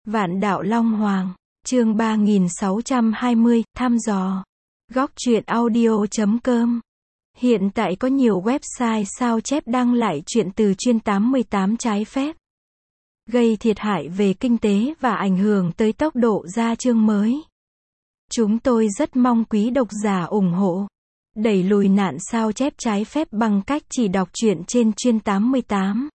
Vạn Đạo Long Hoàng, chương 3620, thăm dò. Góc truyện audio.com. Hiện tại có nhiều website sao chép đăng lại chuyện từ chuyên 88 trái phép, gây thiệt hại về kinh tế và ảnh hưởng tới tốc độ ra chương mới. Chúng tôi rất mong quý độc giả ủng hộ, đẩy lùi nạn sao chép trái phép bằng cách chỉ đọc truyện trên chuyên 88.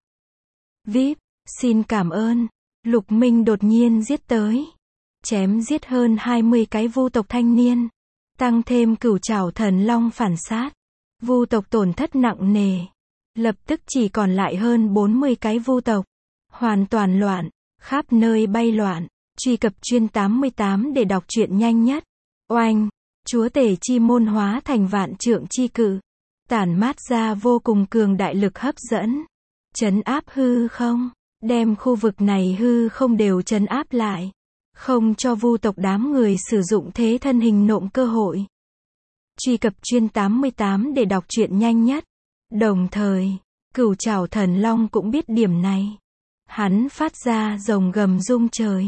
VIP, xin cảm ơn. Lục Minh đột nhiên giết tới, chém giết hơn 20 cái vu tộc thanh niên, tăng thêm cửu trảo thần long phản sát. Vu tộc tổn thất nặng nề, lập tức chỉ còn lại hơn 40 cái vu tộc. Hoàn toàn loạn, khắp nơi bay loạn. Truy cập chuyên 88 để đọc truyện nhanh nhất. Oanh, chúa tể chi môn hóa thành vạn trượng chi cự, tản mát ra vô cùng cường đại lực hấp dẫn, trấn áp hư không, đem khu vực này hư không đều trấn áp lại, không cho vu tộc đám người sử dụng thế thân hình nộm cơ hội. Truy cập chuyên 88 để đọc truyện nhanh nhất. Đồng thời, cửu trảo thần long cũng biết điểm này. Hắn phát ra rồng gầm rung trời,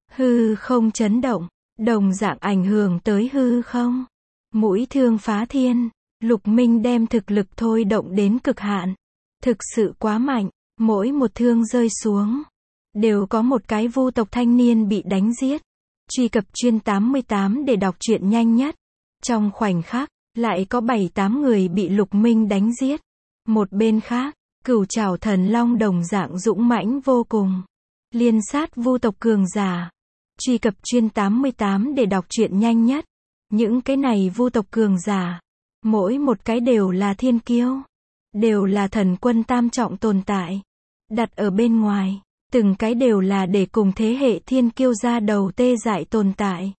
hư không chấn động, đồng dạng ảnh hưởng tới hư không. Mũi thương phá thiên, Lục Minh đem thực lực thôi động đến cực hạn. Thực sự quá mạnh, mỗi một thương rơi xuống, đều có một cái vu tộc thanh niên bị đánh giết. Truy cập chuyên 88 để đọc truyện nhanh nhất. Trong khoảnh khắc, lại có 7-8 người bị Lục Minh đánh giết. Một bên khác, cửu trảo thần long đồng dạng dũng mãnh vô cùng, liên sát vu tộc cường giả. Truy cập chuyên 88 để đọc truyện nhanh nhất. Những cái này vu tộc cường giả, mỗi một cái đều là thiên kiêu, đều là thần quân tam trọng tồn tại. Đặt ở bên ngoài, từng cái đều là để cùng thế hệ thiên kiêu ra đầu tê dại tồn tại.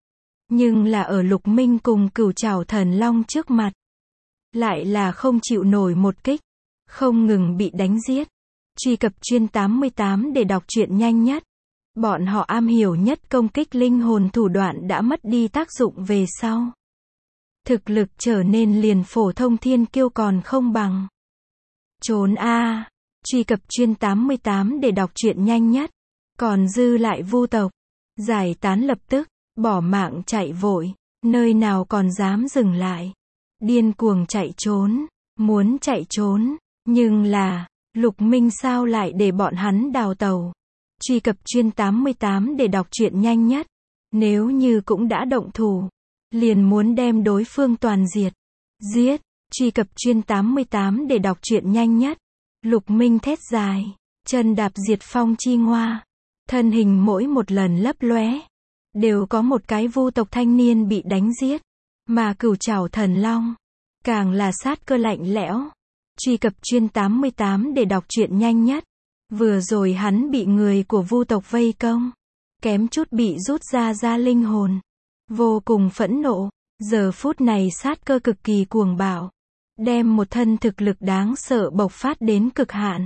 Nhưng là ở Lục Minh cùng cửu trảo thần long trước mặt, lại là không chịu nổi một kích, không ngừng bị đánh giết. Truy cập chuyên 88 để đọc truyện nhanh nhất. Bọn họ am hiểu nhất công kích linh hồn thủ đoạn đã mất đi tác dụng về sau, thực lực trở nên liền phổ thông thiên kiêu còn không bằng. Trốn a! Truy cập chuyên 88 để đọc truyện nhanh nhất. Còn dư lại vu tộc, giải tán lập tức, bỏ mạng chạy vội, nơi nào còn dám dừng lại. Điên cuồng chạy trốn, muốn chạy trốn, nhưng là, Lục Minh sao lại để bọn hắn đào tàu. Truy cập chuyên 88 để đọc truyện nhanh nhất. Nếu như cũng đã động thủ, liền muốn đem đối phương toàn diệt. Giết! Truy cập chuyên 88 để đọc truyện nhanh nhất. Lục Minh thét dài, chân đạp diệt phong chi ngoa, thân hình mỗi một lần lấp lóe, đều có một cái vu tộc thanh niên bị đánh giết. Mà cửu trảo thần long, càng là sát cơ lạnh lẽo. Truy cập chuyên 88 để đọc truyện nhanh nhất. Vừa rồi hắn bị người của vu tộc vây công, kém chút bị rút ra linh hồn, vô cùng phẫn nộ. Giờ phút này sát cơ cực kỳ cuồng bạo, đem một thân thực lực đáng sợ bộc phát đến cực hạn.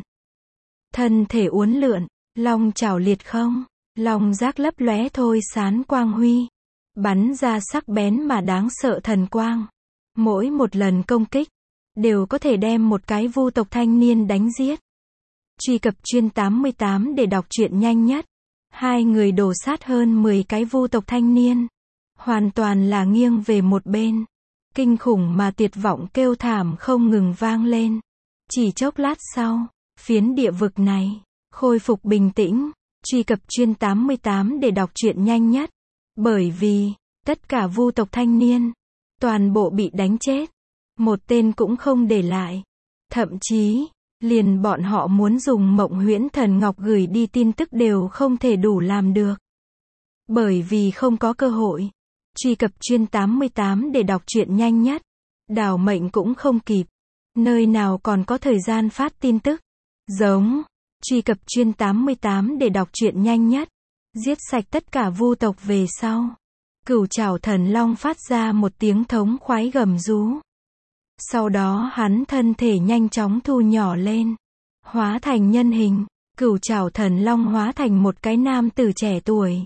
Thân thể uốn lượn, long chảo liệt không, long giác lấp lóe thôi sán quang huy, bắn ra sắc bén mà đáng sợ thần quang. Mỗi một lần công kích, đều có thể đem một cái vu tộc thanh niên đánh giết. Truy cập chuyên 88 để đọc truyện nhanh nhất. Hai người đổ sát hơn 10 cái vu tộc thanh niên, hoàn toàn là nghiêng về một bên. Kinh khủng mà tuyệt vọng kêu thảm không ngừng vang lên. Chỉ chốc lát sau, phiến địa vực này khôi phục bình tĩnh. Truy cập chuyên 88 để đọc truyện nhanh nhất. Bởi vì tất cả vu tộc thanh niên toàn bộ bị đánh chết, một tên cũng không để lại. Thậm chí, liền bọn họ muốn dùng Mộng Huyễn Thần Ngọc gửi đi tin tức đều không thể đủ làm được. Bởi vì không có cơ hội. Truy cập chuyên 88 để đọc truyện nhanh nhất. Đảo mệnh cũng không kịp. Nơi nào còn có thời gian phát tin tức. Giống. Truy cập chuyên 88 để đọc truyện nhanh nhất. Giết sạch tất cả vu tộc về sau, cửu trảo thần long phát ra một tiếng thống khoái gầm rú. Sau đó hắn thân thể nhanh chóng thu nhỏ lên, hóa thành nhân hình. Cửu trảo thần long hóa thành một cái nam tử trẻ tuổi,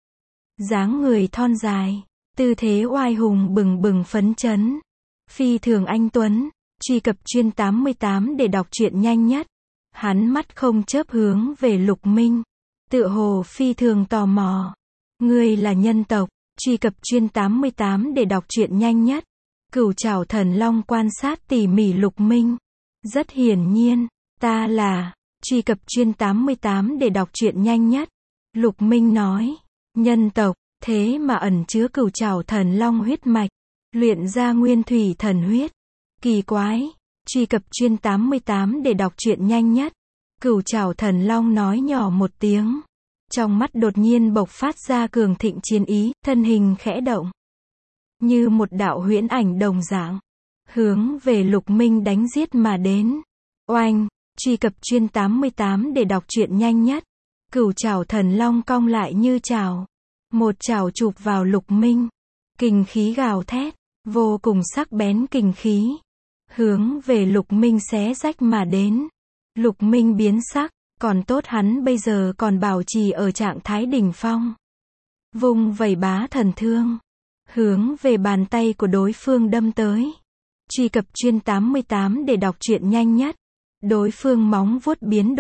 dáng người thon dài, tư thế oai hùng bừng bừng phấn chấn, phi thường anh tuấn. Truy cập chuyên 88 để đọc truyện nhanh nhất. Hắn mắt không chớp hướng về Lục Minh, tựa hồ phi thường tò mò. Ngươi là nhân tộc, truy cập chuyên 88 để đọc truyện nhanh nhất. Cửu Trảo Thần Long quan sát tỉ mỉ Lục Minh. Rất hiển nhiên, ta là, truy cập chuyên 88 để đọc truyện nhanh nhất. Lục Minh nói, nhân tộc, thế mà ẩn chứa Cửu Trảo Thần Long huyết mạch, luyện ra nguyên thủy thần huyết. Kỳ quái, truy cập chuyên 88 để đọc truyện nhanh nhất. Cửu Trảo Thần Long nói nhỏ một tiếng. Trong mắt đột nhiên bộc phát ra cường thịnh chiến ý, thân hình khẽ động. Như một đạo huyễn ảnh đồng dạng. Hướng về Lục Minh đánh giết mà đến. Oanh, truy cập chuyên 88 để đọc truyện nhanh nhất. Cửu Trảo Thần Long cong lại như chảo. Một chảo chụp vào Lục Minh. Kình khí gào thét, vô cùng sắc bén kình khí. Hướng về Lục Minh xé rách mà đến. Lục Minh biến sắc, còn tốt hắn bây giờ còn bảo trì ở trạng thái đỉnh phong. Vung vẩy bá thần thương, hướng về bàn tay của đối phương đâm tới. Truy cập chuyên 88 để đọc truyện nhanh nhất. Đối phương móng vuốt biến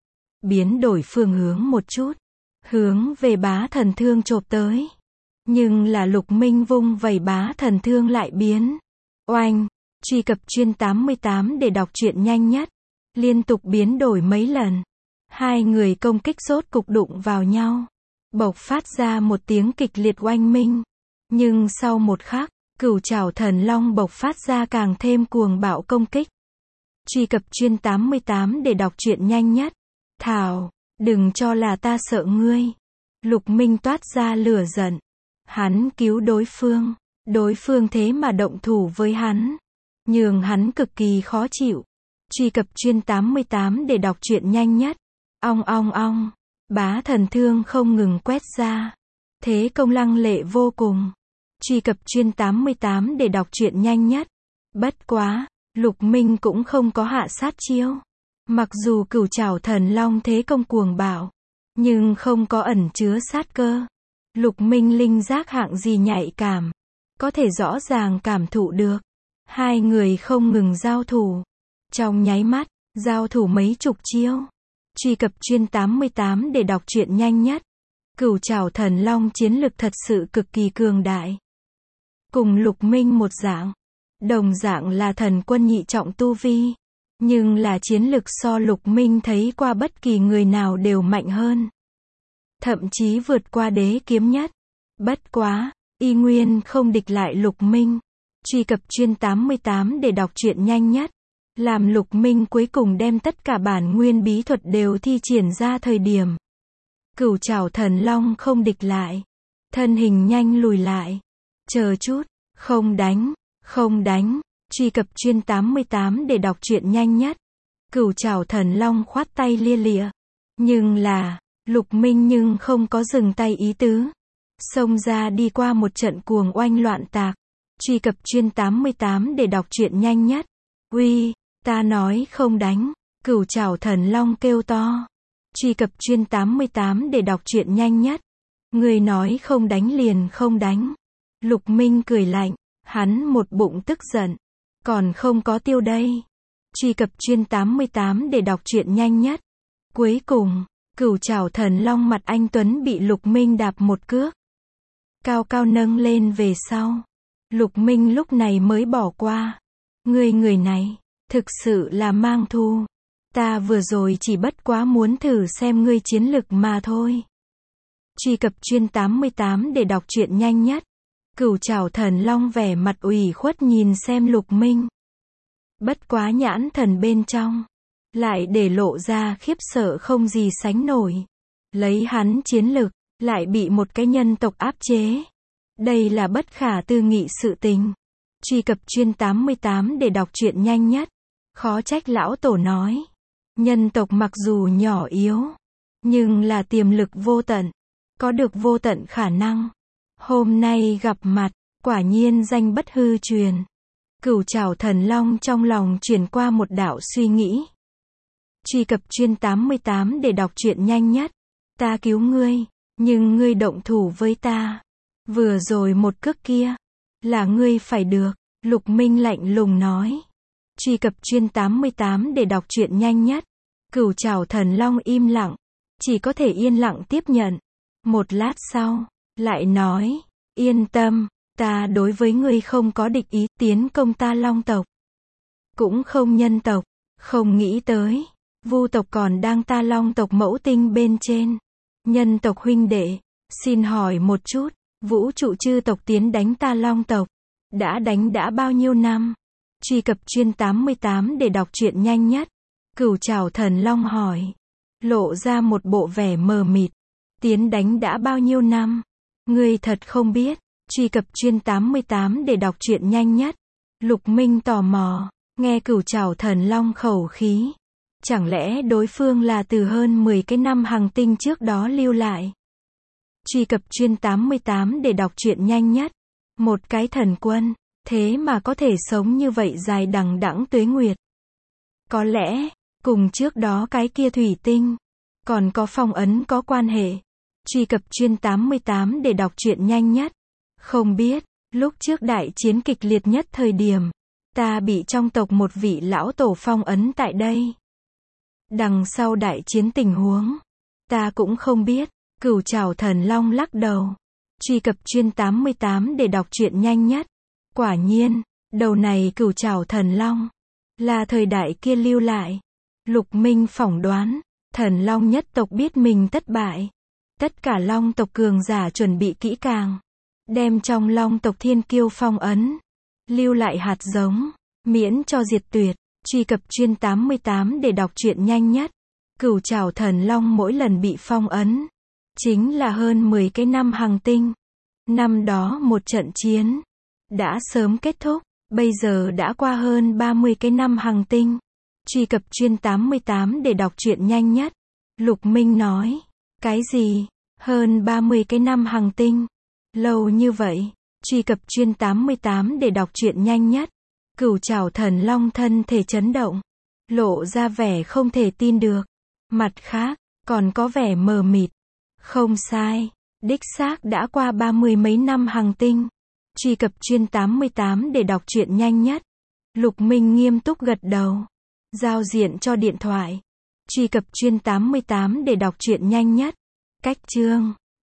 đổi phương hướng một chút, hướng về bá thần thương chộp tới. Nhưng là Lục Minh vung vẩy bá thần thương lại biến. Oanh, truy cập chuyên 88 để đọc truyện nhanh nhất. Liên tục biến đổi mấy lần. Hai người công kích rốt cục đụng vào nhau. Bộc phát ra một tiếng kịch liệt oanh minh. Nhưng sau một khắc, Cửu Trảo Thần Long bộc phát ra càng thêm cuồng bạo công kích. Truy cập chuyên 88 để đọc truyện nhanh nhất. Thảo, đừng cho là ta sợ ngươi. Lục Minh toát ra lửa giận. Hắn cứu đối phương thế mà động thủ với hắn. Nhường hắn cực kỳ khó chịu. Truy cập chuyên 88 để đọc truyện nhanh nhất. Ong ong ong, bá thần thương không ngừng quét ra. Thế công lăng lệ vô cùng. Truy cập chuyên 88 để đọc truyện nhanh nhất. Bất quá, Lục Minh cũng không có hạ sát chiêu. Mặc dù Cửu Trảo Thần Long thế công cuồng bạo, nhưng không có ẩn chứa sát cơ. Lục Minh linh giác hạng gì nhạy cảm, có thể rõ ràng cảm thụ được. Hai người không ngừng giao thủ. Trong nháy mắt, giao thủ mấy chục chiêu. Truy cập chuyên 88 để đọc truyện nhanh nhất. Cửu Trảo Thần Long chiến lực thật sự cực kỳ cường đại. Cùng Lục Minh một dạng. Đồng dạng là thần quân nhị trọng tu vi. Nhưng là chiến lực so Lục Minh thấy qua bất kỳ người nào đều mạnh hơn. Thậm chí vượt qua đế kiếm nhất. Bất quá, y nguyên không địch lại Lục Minh. Truy cập chuyên 88 để đọc truyện nhanh nhất. Làm Lục Minh cuối cùng đem tất cả bản nguyên bí thuật đều thi triển ra thời điểm. Cửu Trảo Thần Long không địch lại. Thân hình nhanh lùi lại. Chờ chút, không đánh. Truy cập chuyên 88 để đọc truyện nhanh nhất. Cửu Trảo Thần Long khoát tay lia lịa. Nhưng là, Lục Minh nhưng không có dừng tay ý tứ. Xông ra đi qua một trận cuồng oanh loạn tạc. Truy cập chuyên 88 để đọc truyện nhanh nhất. Uy, ta nói không đánh. Cửu Trảo Thần Long kêu to. Truy cập chuyên 88 để đọc truyện nhanh nhất. Người nói không đánh liền không đánh. Lục Minh cười lạnh. Hắn một bụng tức giận. Còn không có tiêu đây. Truy cập chuyên 88 để đọc truyện nhanh nhất. Cuối cùng, Cửu Trảo Thần Long mặt anh tuấn bị Lục Minh đạp một cước. Cao cao nâng lên về sau. Lục Minh lúc này mới bỏ qua. Người này, thực sự là mang thù. Ta vừa rồi chỉ bất quá muốn thử xem ngươi chiến lực mà thôi. Truy cập chuyên 88 để đọc truyện nhanh nhất. Cửu Trảo Thần Long vẻ mặt ủy khuất nhìn xem Lục Minh. Bất quá nhãn thần bên trong, lại để lộ ra khiếp sợ không gì sánh nổi. Lấy hắn chiến lực, lại bị một cái nhân tộc áp chế. Đây là bất khả tư nghị sự tình. Truy cập chuyên 88 để đọc truyện nhanh nhất. Khó trách lão tổ nói. Nhân tộc mặc dù nhỏ yếu, nhưng là tiềm lực vô tận. Có được vô tận khả năng. Hôm nay gặp mặt, quả nhiên danh bất hư truyền. Cửu Trảo Thần Long trong lòng truyền qua một đạo suy nghĩ. Truy cập chuyên 88 để đọc truyện nhanh nhất. Ta cứu ngươi, nhưng ngươi động thủ với ta. Vừa rồi một cước kia, là ngươi phải được. Lục Minh lạnh lùng nói. Truy cập chuyên 88 để đọc truyện nhanh nhất. Cửu Trảo Thần Long im lặng. chỉ có thể yên lặng tiếp nhận. Một lát sau, lại nói, yên tâm, ta đối với ngươi không có địch ý, tiến công ta Long tộc. Cũng không nhân tộc, không nghĩ tới, Vu tộc còn đang ta Long tộc mẫu tinh bên trên. Nhân tộc huynh đệ, xin hỏi một chút, vũ trụ chư tộc tiến đánh ta Long tộc, đã bao nhiêu năm? Truy cập chuyên 88 để đọc truyện nhanh nhất. Cửu Trảo Thần Long hỏi, lộ ra một bộ vẻ mờ mịt. Tiến đánh đã bao nhiêu năm? Ngươi thật không biết. Truy cập chuyên 88 để đọc truyện nhanh nhất. Lục Minh tò mò, nghe Cửu Trảo Thần Long khẩu khí. Chẳng lẽ đối phương là từ hơn 10 cái năm hành tinh trước đó lưu lại? Truy cập chuyên 88 để đọc truyện nhanh nhất. Một cái thần quân, thế mà có thể sống như vậy dài đằng đẵng tuế nguyệt. Có lẽ, cùng trước đó cái kia thủy tinh, còn có phong ấn có quan hệ. Truy cập chuyên 88 để đọc truyện nhanh nhất. Không biết, lúc trước đại chiến kịch liệt nhất thời điểm, ta bị trong tộc một vị lão tổ phong ấn tại đây. Đằng sau đại chiến tình huống, ta cũng không biết. Cửu Trảo Thần Long lắc đầu. Truy cập chuyên 88 để đọc truyện nhanh nhất. Quả nhiên, đầu này Cửu Trảo Thần Long là thời đại kia lưu lại. Lục Minh phỏng đoán, Thần Long nhất tộc biết mình thất bại. Tất cả Long tộc cường giả chuẩn bị kỹ càng, đem trong Long tộc thiên kiêu phong ấn, lưu lại hạt giống, miễn cho diệt tuyệt. Truy cập chuyên 88 để đọc truyện nhanh nhất. Cửu Trảo Thần Long mỗi lần bị phong ấn, chính là hơn 10 cái năm hành tinh. Năm đó một trận chiến đã sớm kết thúc, bây giờ đã qua hơn 30 cái năm hành tinh. Truy cập chuyên 88 để đọc truyện nhanh nhất. Lục Minh nói, cái gì? Hơn 30 cái năm hành tinh? Lâu như vậy? Truy cập chuyên 88 để đọc truyện nhanh nhất. Cửu Trảo Thần Long thân thể chấn động, lộ ra vẻ không thể tin được. Mặt khác, còn có vẻ mờ mịt. Không sai, đích xác đã qua 30 mấy năm hành tinh. Truy cập chuyên 88 để đọc truyện nhanh nhất. Lục Minh nghiêm túc gật đầu, giao diện cho điện thoại. Truy cập chuyên 88 để đọc truyện nhanh nhất. Cách chương